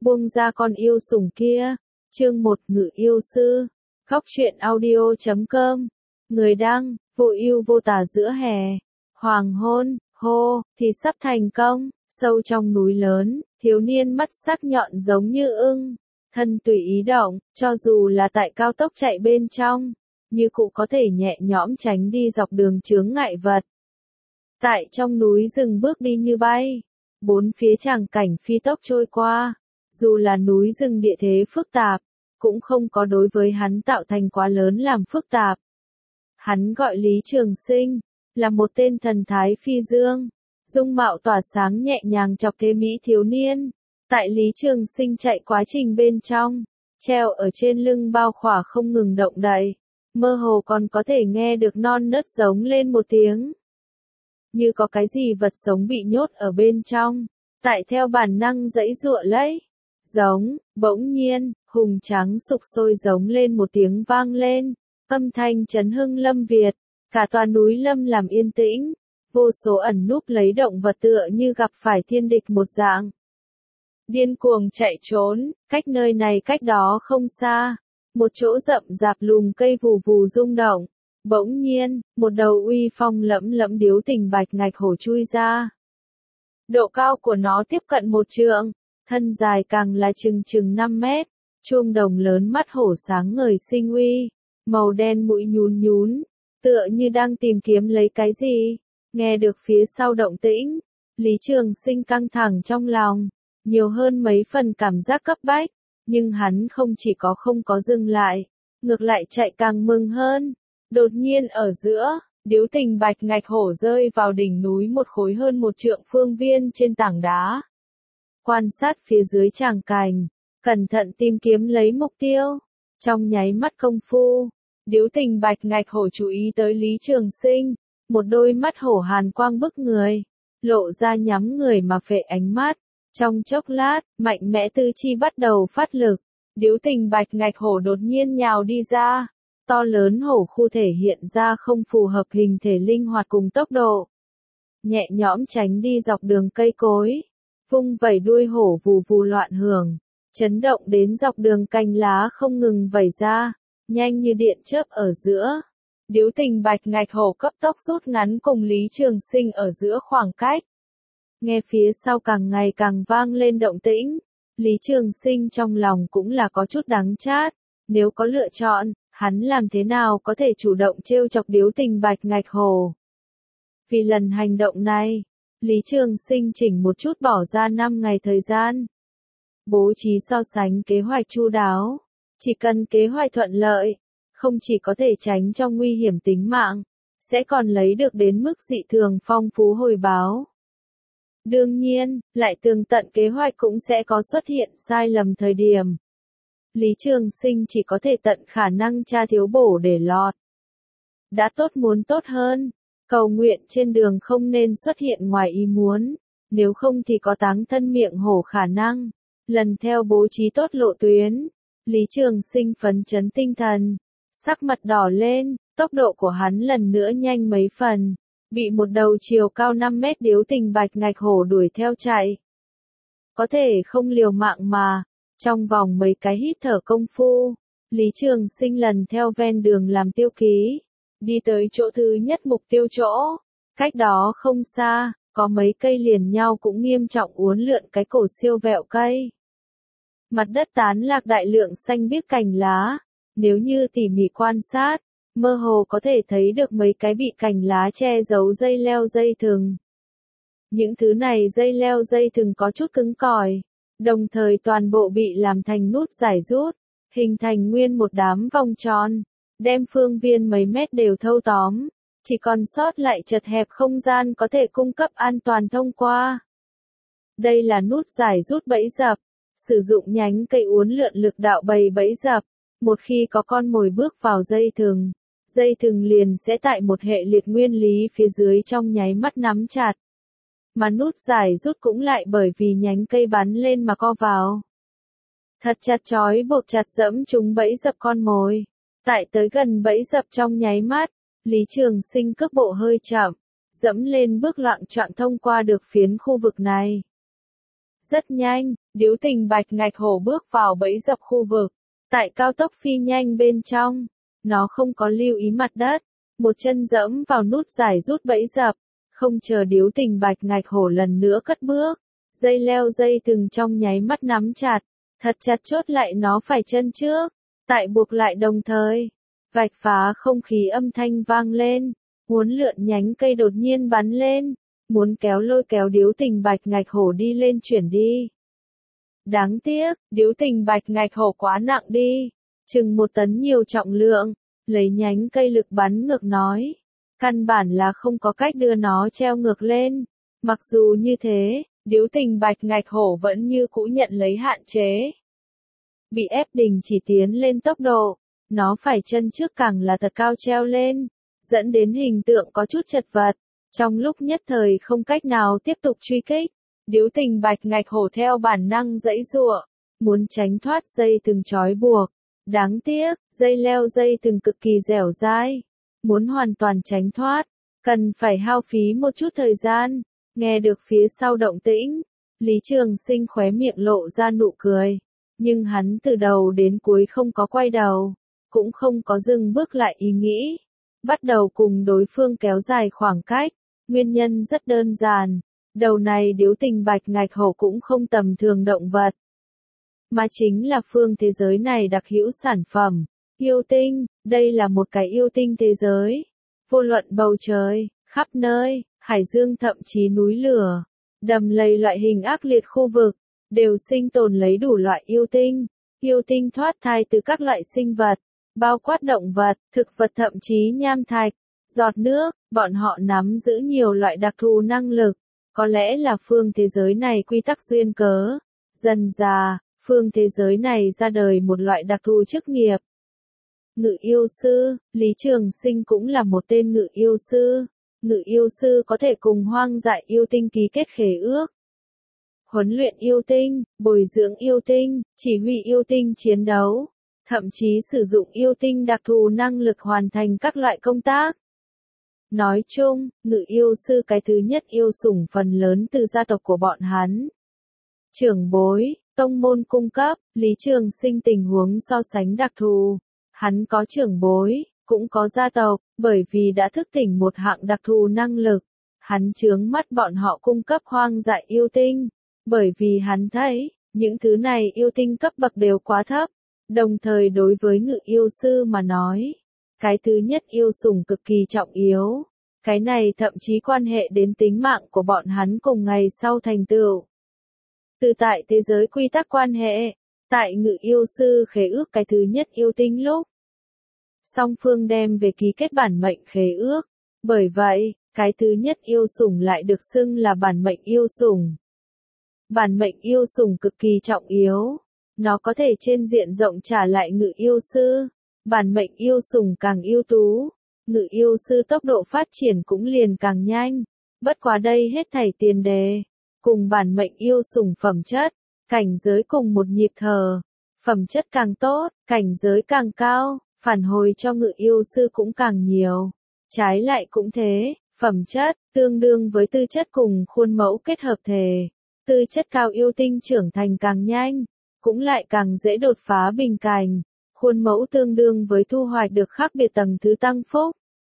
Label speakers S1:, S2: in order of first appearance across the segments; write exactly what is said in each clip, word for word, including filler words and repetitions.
S1: buông ra con yêu sủng kia. Chương một Ngự yêu sư. Góc truyện audio chấm com. Người đăng, vô ưu vô tà giữa hè. Hoàng hôn, hô, thì sắp thành công. Sâu trong núi lớn, thiếu niên mắt sắc nhọn giống như ưng. Thân tùy ý động, cho dù là tại cao tốc chạy bên trong, như cụ có thể nhẹ nhõm tránh đi dọc đường chướng ngại vật. Tại trong núi rừng bước đi như bay, bốn phía tràng cảnh phi tốc trôi qua, dù là núi rừng địa thế phức tạp, cũng không có đối với hắn tạo thành quá lớn làm phức tạp. Hắn gọi Lý Trường Sinh, là một tên thần thái phi dương, dung mạo tỏa sáng nhẹ nhàng chọc thế mỹ thiếu niên. Tại Lý Trường Sinh chạy quá trình bên trong, treo ở trên lưng bao khỏa không ngừng động đậy, mơ hồ còn có thể nghe được non nớt giống lên một tiếng. Như có cái gì vật sống bị nhốt ở bên trong, tại theo bản năng giãy giụa lấy. Giống, bỗng nhiên, hùng tráng sục sôi giống lên một tiếng vang lên, âm thanh chấn hưng lâm Việt, cả tòa núi lâm làm yên tĩnh, vô số ẩn núp lấy động vật tựa như gặp phải thiên địch một dạng. Điên cuồng chạy trốn, cách nơi này cách đó không xa, một chỗ rậm rạp lùm cây vù vù rung động, bỗng nhiên, một đầu uy phong lẫm lẫm điếu tình bạch ngạch hổ chui ra. Độ cao của nó tiếp cận một trượng, thân dài càng là chừng chừng năm mét, chuông đồng lớn mắt hổ sáng ngời sinh uy, màu đen mũi nhún nhún, tựa như đang tìm kiếm lấy cái gì. Nghe được phía sau động tĩnh, Lý Trường Sinh căng thẳng trong lòng, nhiều hơn mấy phần cảm giác cấp bách, nhưng hắn không chỉ có không có dừng lại, ngược lại chạy càng mừng hơn. Đột nhiên ở giữa, điếu tình bạch ngạch hổ rơi vào đỉnh núi một khối hơn một trượng phương viên trên tảng đá. Quan sát phía dưới tràng cành, cẩn thận tìm kiếm lấy mục tiêu. Trong nháy mắt công phu, điếu tình bạch ngạch hổ chú ý tới Lý Trường Sinh, một đôi mắt hổ hàn quang bức người, lộ ra nhắm người mà phệ ánh mắt. Trong chốc lát, mạnh mẽ tư chi bắt đầu phát lực, điếu tình bạch ngạch hổ đột nhiên nhào đi ra. To lớn hổ khu thể hiện ra không phù hợp hình thể linh hoạt cùng tốc độ. Nhẹ nhõm tránh đi dọc đường cây cối, vung vẩy đuôi hổ vù vù loạn hưởng, chấn động đến dọc đường cành lá không ngừng vẩy ra, nhanh như điện chớp ở giữa. Điếu tình bạch ngạch hổ cấp tốc rút ngắn cùng Lý Trường Sinh ở giữa khoảng cách. Nghe phía sau càng ngày càng vang lên động tĩnh, Lý Trường Sinh trong lòng cũng là có chút đắng chát, nếu có lựa chọn, hắn làm thế nào có thể chủ động trêu chọc điếu tình bạch ngạch hổ. Vì lần hành động này, Lý Trường Sinh chỉnh một chút bỏ ra năm ngày thời gian. Bố trí so sánh kế hoạch chu đáo, chỉ cần kế hoạch thuận lợi, không chỉ có thể tránh trong nguy hiểm tính mạng, sẽ còn lấy được đến mức dị thường phong phú hồi báo. Đương nhiên, lại tường tận kế hoạch cũng sẽ có xuất hiện sai lầm thời điểm. Lý Trường Sinh chỉ có thể tận khả năng tra thiếu bổ để lọt. Đã tốt muốn tốt hơn, cầu nguyện trên đường không nên xuất hiện ngoài ý muốn, nếu không thì có táng thân miệng hổ khả năng. Lần theo bố trí tốt lộ tuyến, Lý Trường Sinh phấn chấn tinh thần, sắc mặt đỏ lên, tốc độ của hắn lần nữa nhanh mấy phần, bị một đầu chiều cao năm mét điếu tình bạch ngạch hổ đuổi theo chạy. Có thể không liều mạng mà, trong vòng mấy cái hít thở công phu, Lý Trường Sinh lần theo ven đường làm tiêu ký, đi tới chỗ thứ nhất mục tiêu chỗ, cách đó không xa, có mấy cây liền nhau cũng nghiêm trọng uốn lượn cái cổ siêu vẹo cây. Mặt đất tán lạc đại lượng xanh biếc cành lá, nếu như tỉ mỉ quan sát, mơ hồ có thể thấy được mấy cái bị cành lá che giấu dây leo dây thừng. Những thứ này dây leo dây thừng có chút cứng cỏi, đồng thời toàn bộ bị làm thành nút giải rút, hình thành nguyên một đám vòng tròn, đem phương viên mấy mét đều thâu tóm, chỉ còn sót lại chật hẹp không gian có thể cung cấp an toàn thông qua. Đây là nút giải rút bẫy dập, sử dụng nhánh cây uốn lượn lực đạo bầy bẫy dập, một khi có con mồi bước vào dây thừng, dây thừng liền sẽ tại một hệ liệt nguyên lý phía dưới trong nháy mắt nắm chặt. Mà nút giải rút cũng lại bởi vì nhánh cây bắn lên mà co vào. Thật chặt chói buộc chặt dẫm chúng bẫy dập con mồi. Tại tới gần bẫy dập trong nháy mắt, Lý Trường Sinh cước bộ hơi chậm, dẫm lên bước loạng choạng thông qua được phiến khu vực này. Rất nhanh, Điếu Tình Bạch Ngạch Hổ bước vào bẫy dập khu vực. Tại cao tốc phi nhanh bên trong, nó không có lưu ý mặt đất, một chân dẫm vào nút giải rút bẫy dập, không chờ Điếu Tình Bạch Ngạch Hổ lần nữa cất bước. Dây leo dây thừng trong nháy mắt nắm chặt, thật chặt chốt lại nó phải chân trước, tại buộc lại đồng thời. Vạch phá không khí âm thanh vang lên, muốn lượn nhánh cây đột nhiên bắn lên, muốn kéo lôi kéo Điếu Tình Bạch Ngạch Hổ đi lên chuyển đi. Đáng tiếc, Điếu Tình Bạch Ngạch Hổ quá nặng đi, chừng một tấn nhiều trọng lượng, lấy nhánh cây lực bắn ngược nói. Căn bản là không có cách đưa nó treo ngược lên. Mặc dù như thế, Điếu Tình Bạch Ngạch Hổ vẫn như cũ nhận lấy hạn chế. Bị ép đình chỉ tiến lên tốc độ, nó phải chân trước càng là thật cao treo lên, dẫn đến hình tượng có chút chật vật. Trong lúc nhất thời không cách nào tiếp tục truy kích, Điếu Tình Bạch Ngạch Hổ theo bản năng giãy giụa, muốn tránh thoát dây thừng trói buộc. Đáng tiếc, dây leo dây thừng cực kỳ dẻo dai, muốn hoàn toàn tránh thoát, cần phải hao phí một chút thời gian. Nghe được phía sau động tĩnh, Lý Trường Sinh khóe miệng lộ ra nụ cười, nhưng hắn từ đầu đến cuối không có quay đầu, cũng không có dừng bước lại ý nghĩ, bắt đầu cùng đối phương kéo dài khoảng cách. Nguyên nhân rất đơn giản, đầu này Điếu Tình Bạch Ngạch Hổ cũng không tầm thường động vật, mà chính là phương thế giới này đặc hữu sản phẩm, yêu tinh. Đây là một cái yêu tinh thế giới, vô luận bầu trời, khắp nơi, hải dương thậm chí núi lửa, đầm lầy loại hình ác liệt khu vực, đều sinh tồn lấy đủ loại yêu tinh. Yêu tinh thoát thai từ các loại sinh vật, bao quát động vật, thực vật thậm chí nham thạch, giọt nước, bọn họ nắm giữ nhiều loại đặc thù năng lực, có lẽ là phương thế giới này quy tắc duyên cớ. Dần dà, phương thế giới này ra đời một loại đặc thù chức nghiệp. Ngự yêu sư, Lý Trường Sinh cũng là một tên ngự yêu sư. Ngự yêu sư có thể cùng hoang dại yêu tinh ký kết khế ước, huấn luyện yêu tinh, bồi dưỡng yêu tinh, chỉ huy yêu tinh chiến đấu, thậm chí sử dụng yêu tinh đặc thù năng lực hoàn thành các loại công tác. Nói chung, ngự yêu sư cái thứ nhất yêu sủng phần lớn từ gia tộc của bọn hắn. Trưởng bối, tông môn cung cấp, Lý Trường Sinh tình huống so sánh đặc thù. Hắn có trưởng bối, cũng có gia tộc, bởi vì đã thức tỉnh một hạng đặc thù năng lực. Hắn chướng mắt bọn họ cung cấp hoang dại yêu tinh, bởi vì hắn thấy, những thứ này yêu tinh cấp bậc đều quá thấp. Đồng thời đối với ngự yêu sư mà nói, cái thứ nhất yêu sủng cực kỳ trọng yếu. Cái này thậm chí quan hệ đến tính mạng của bọn hắn cùng ngày sau thành tựu. Từ tại thế giới quy tắc quan hệ, tại ngự yêu sư khế ước cái thứ nhất yêu tinh lúc, song phương đem về ký kết bản mệnh khế ước. Bởi vậy, cái thứ nhất yêu sủng lại được xưng là bản mệnh yêu sủng. Bản mệnh yêu sủng cực kỳ trọng yếu, nó có thể trên diện rộng trả lại ngự yêu sư. Bản mệnh yêu sủng càng ưu tú, ngự yêu sư tốc độ phát triển cũng liền càng nhanh. Bất quá đây hết thảy tiền đề, cùng bản mệnh yêu sủng phẩm chất, cảnh giới cùng một nhịp thở. Phẩm chất càng tốt, cảnh giới càng cao, phản hồi cho ngự yêu sư cũng càng nhiều. Trái lại cũng thế, phẩm chất, tương đương với tư chất cùng khuôn mẫu kết hợp thể. Tư chất cao yêu tinh trưởng thành càng nhanh, cũng lại càng dễ đột phá bình cảnh. Khuôn mẫu tương đương với thu hoạch được khác biệt tầng thứ tăng phúc.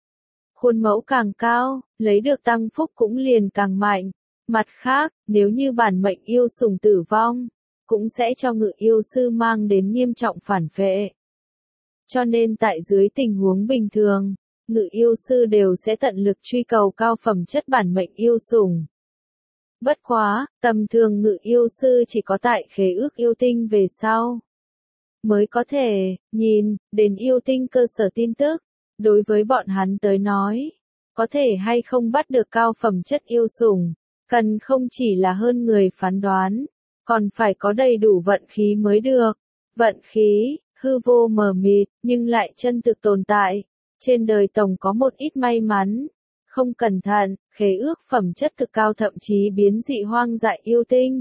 S1: Khuôn mẫu càng cao, lấy được tăng phúc cũng liền càng mạnh. Mặt khác, nếu như bản mệnh yêu sủng tử vong, cũng sẽ cho ngự yêu sư mang đến nghiêm trọng phản phệ. Cho nên tại dưới tình huống bình thường, ngự yêu sư đều sẽ tận lực truy cầu cao phẩm chất bản mệnh yêu sủng. Bất quá, tầm thường ngự yêu sư chỉ có tại khế ước yêu tinh về sau, mới có thể nhìn đến yêu tinh cơ sở tin tức. Đối với bọn hắn tới nói, có thể hay không bắt được cao phẩm chất yêu sủng, cần không chỉ là hơn người phán đoán, còn phải có đầy đủ vận khí mới được. Vận khí, hư vô mờ mịt, nhưng lại chân thực tồn tại. Trên đời tổng có một ít may mắn, không cẩn thận, khế ước phẩm chất cực cao thậm chí biến dị hoang dại yêu tinh.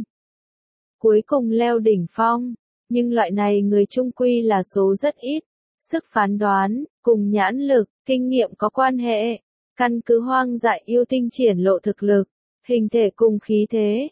S1: Cuối cùng leo đỉnh phong, nhưng loại này người chung quy là số rất ít. Sức phán đoán, cùng nhãn lực, kinh nghiệm có quan hệ. Căn cứ hoang dại yêu tinh triển lộ thực lực, hình thể cùng khí thế,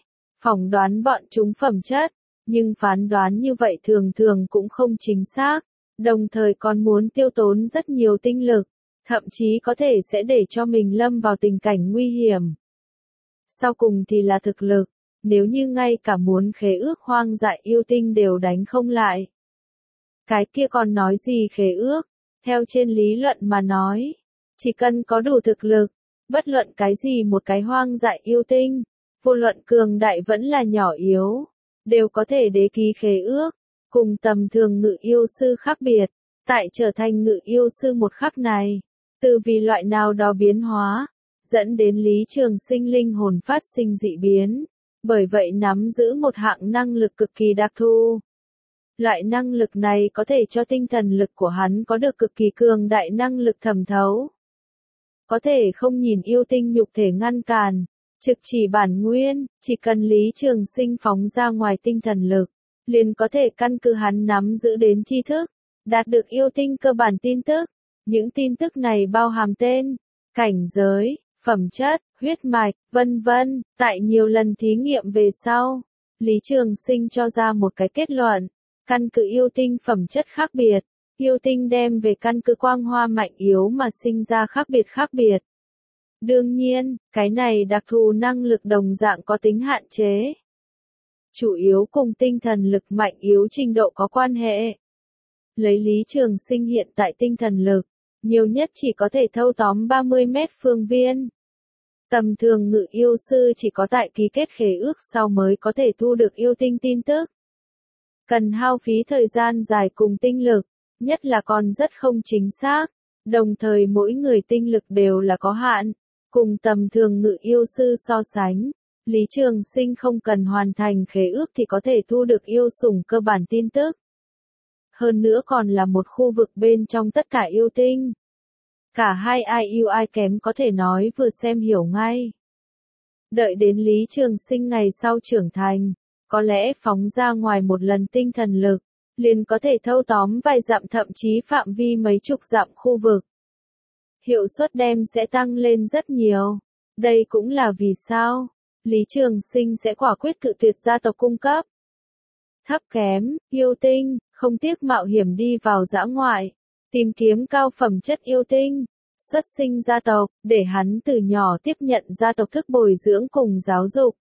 S1: phỏng đoán bọn chúng phẩm chất, nhưng phán đoán như vậy thường thường cũng không chính xác, đồng thời còn muốn tiêu tốn rất nhiều tinh lực, thậm chí có thể sẽ để cho mình lâm vào tình cảnh nguy hiểm. Sau cùng thì là thực lực, nếu như ngay cả muốn khế ước hoang dại yêu tinh đều đánh không lại. Cái kia còn nói gì khế ước, theo trên lý luận mà nói, chỉ cần có đủ thực lực, bất luận cái gì một cái hoang dại yêu tinh, vô luận cường đại vẫn là nhỏ yếu, đều có thể đế ký khế ước, cùng tầm thường ngự yêu sư khác biệt, tại trở thành ngự yêu sư một khắc này, từ vì loại nào đó biến hóa, dẫn đến Lý Trường Sinh linh hồn phát sinh dị biến, bởi vậy nắm giữ một hạng năng lực cực kỳ đặc thù. Loại năng lực này có thể cho tinh thần lực của hắn có được cực kỳ cường đại năng lực thẩm thấu. Có thể không nhìn yêu tinh nhục thể ngăn cản, trực chỉ bản nguyên, chỉ cần Lý Trường Sinh phóng ra ngoài tinh thần lực, liền có thể căn cứ hắn nắm giữ đến tri thức, đạt được yêu tinh cơ bản tin tức. Những tin tức này bao hàm tên, cảnh giới, phẩm chất, huyết mạch, vân vân. Tại nhiều lần thí nghiệm về sau, Lý Trường Sinh cho ra một cái kết luận, căn cứ yêu tinh phẩm chất khác biệt, yêu tinh đem về căn cứ quang hoa mạnh yếu mà sinh ra khác biệt khác biệt. Đương nhiên, cái này đặc thù năng lực đồng dạng có tính hạn chế. Chủ yếu cùng tinh thần lực mạnh yếu trình độ có quan hệ. Lấy Lý Trường Sinh hiện tại tinh thần lực, nhiều nhất chỉ có thể thâu tóm ba mươi mét phương viên. Tầm thường ngự yêu sư chỉ có tại ký kết khế ước sau mới có thể thu được yêu tinh tin tức. Cần hao phí thời gian dài cùng tinh lực, nhất là còn rất không chính xác, đồng thời mỗi người tinh lực đều là có hạn, cùng tầm thường ngự yêu sư so sánh. Lý Trường Sinh không cần hoàn thành khế ước thì có thể thu được yêu sủng cơ bản tin tức. Hơn nữa còn là một khu vực bên trong tất cả yêu tinh. Cả hai ai yêu ai kém có thể nói vừa xem hiểu ngay. Đợi đến Lý Trường Sinh ngày sau trưởng thành, có lẽ phóng ra ngoài một lần tinh thần lực, liền có thể thâu tóm vài dặm thậm chí phạm vi mấy chục dặm khu vực. Hiệu suất đem sẽ tăng lên rất nhiều. Đây cũng là vì sao Lý Trường Sinh sẽ quả quyết cự tuyệt gia tộc cung cấp. Thấp kém, yêu tinh, không tiếc mạo hiểm đi vào dã ngoại, tìm kiếm cao phẩm chất yêu tinh, xuất sinh gia tộc, để hắn từ nhỏ tiếp nhận gia tộc thức bồi dưỡng cùng giáo dục.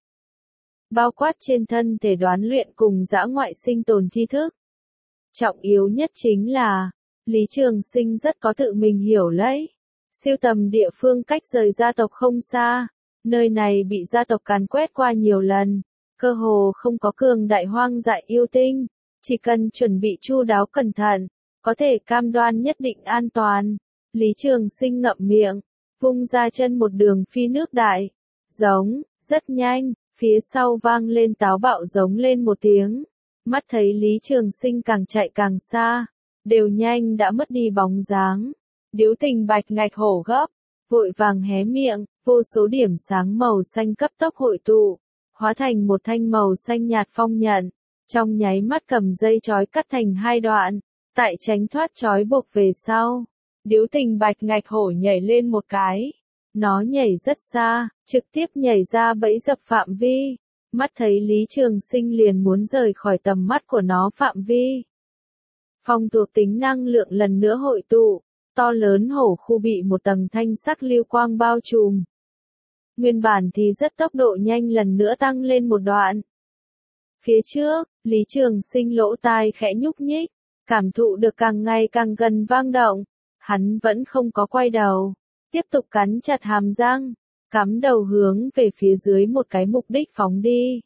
S1: Bao quát trên thân thể đoán luyện cùng dã ngoại sinh tồn tri thức. Trọng yếu nhất chính là, Lý Trường Sinh rất có tự mình hiểu lấy. Siêu tầm địa phương cách rời gia tộc không xa, nơi này bị gia tộc càn quét qua nhiều lần, cơ hồ không có cường đại hoang dại yêu tinh, chỉ cần chuẩn bị chu đáo cẩn thận, có thể cam đoan nhất định an toàn. Lý Trường Sinh ngậm miệng, vung ra chân một đường phi nước đại, giống, rất nhanh, phía sau vang lên táo bạo giống lên một tiếng, mắt thấy Lý Trường Sinh càng chạy càng xa, đều nhanh đã mất đi bóng dáng. Điếu Tình bạch ngạch hổ gấp, vội vàng hé miệng, vô số điểm sáng màu xanh cấp tốc hội tụ, hóa thành một thanh màu xanh nhạt phong nhận, trong nháy mắt cầm dây chói cắt thành hai đoạn, tại tránh thoát chói buộc về sau. Điếu Tình bạch ngạch hổ nhảy lên một cái, nó nhảy rất xa, trực tiếp nhảy ra bẫy dập phạm vi, mắt thấy Lý Trường Sinh liền muốn rời khỏi tầm mắt của nó phạm vi. Phong thuộc tính năng lượng lần nữa hội tụ, to lớn hổ khu bị một tầng thanh sắc lưu quang bao trùm. Nguyên bản thì rất tốc độ nhanh lần nữa tăng lên một đoạn. Phía trước, Lý Trường Sinh lỗ tai khẽ nhúc nhích, cảm thụ được càng ngày càng gần vang động, hắn vẫn không có quay đầu, tiếp tục cắn chặt hàm răng, cắm đầu hướng về phía dưới một cái mục đích phóng đi.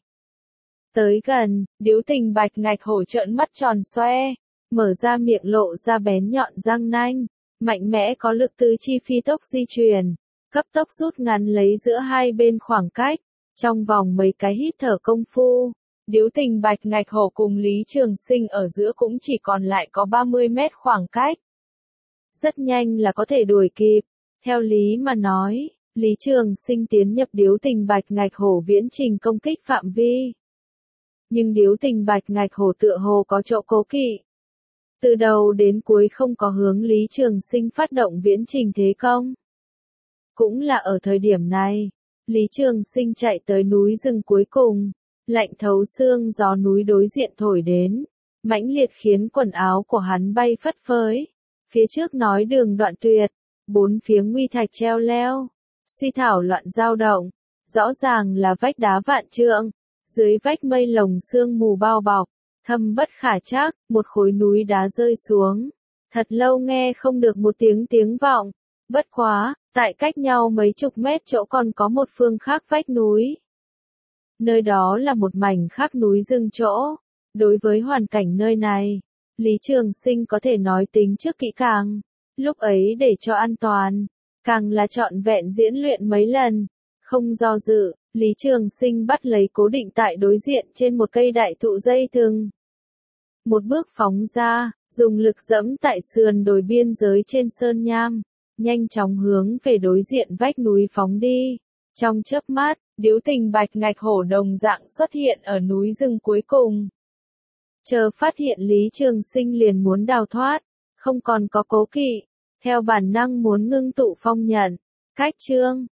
S1: Tới gần, Điếu Tình bạch ngạch hổ trợn mắt tròn xoe, mở ra miệng lộ ra bén nhọn răng nanh, mạnh mẽ có lực tứ chi phi tốc di chuyển, cấp tốc rút ngắn lấy giữa hai bên khoảng cách, trong vòng mấy cái hít thở công phu. Điếu Tình bạch ngạch hổ cùng Lý Trường Sinh ở giữa cũng chỉ còn lại có ba mươi mét khoảng cách. Rất nhanh là có thể đuổi kịp, theo lý mà nói, Lý Trường Sinh tiến nhập Điếu Tình bạch ngạch hổ viễn trình công kích phạm vi. Nhưng Điếu Tình bạch ngạch hổ tựa hồ có chỗ cố kỵ. Từ đầu đến cuối không có hướng Lý Trường Sinh phát động viễn trình thế công. Cũng là ở thời điểm này, Lý Trường Sinh chạy tới núi rừng cuối cùng, Lạnh thấu xương gió núi đối diện thổi đến, mãnh liệt khiến quần áo của hắn bay phất phới. Phía trước nói đường đoạn tuyệt, bốn phía nguy thạch treo leo, suy thảo loạn dao động, rõ ràng là vách đá vạn trượng, dưới vách mây lồng sương mù bao bọc, thâm bất khả trắc, một khối núi đá rơi xuống. Thật lâu nghe không được một tiếng tiếng vọng, bất quá, tại cách nhau mấy chục mét chỗ còn có một phương khác vách núi. Nơi đó là một mảnh khác núi rừng chỗ. Đối với hoàn cảnh nơi này, Lý Trường Sinh có thể nói tính trước kỹ càng. Lúc ấy để cho an toàn, càng là trọn vẹn diễn luyện mấy lần. Không do dự, Lý Trường Sinh bắt lấy cố định tại đối diện trên một cây đại thụ dây thừng. Một bước phóng ra, dùng lực dẫm tại sườn đồi biên giới trên sơn nham, nhanh chóng hướng về đối diện vách núi phóng đi. Trong chớp mắt, điếu tình bạch ngạch hổ đồng dạng xuất hiện ở núi rừng cuối cùng. Chờ phát hiện Lý Trường Sinh liền muốn đào thoát, không còn có cố kỵ, theo bản năng muốn ngưng tụ phong nhận. Cách chương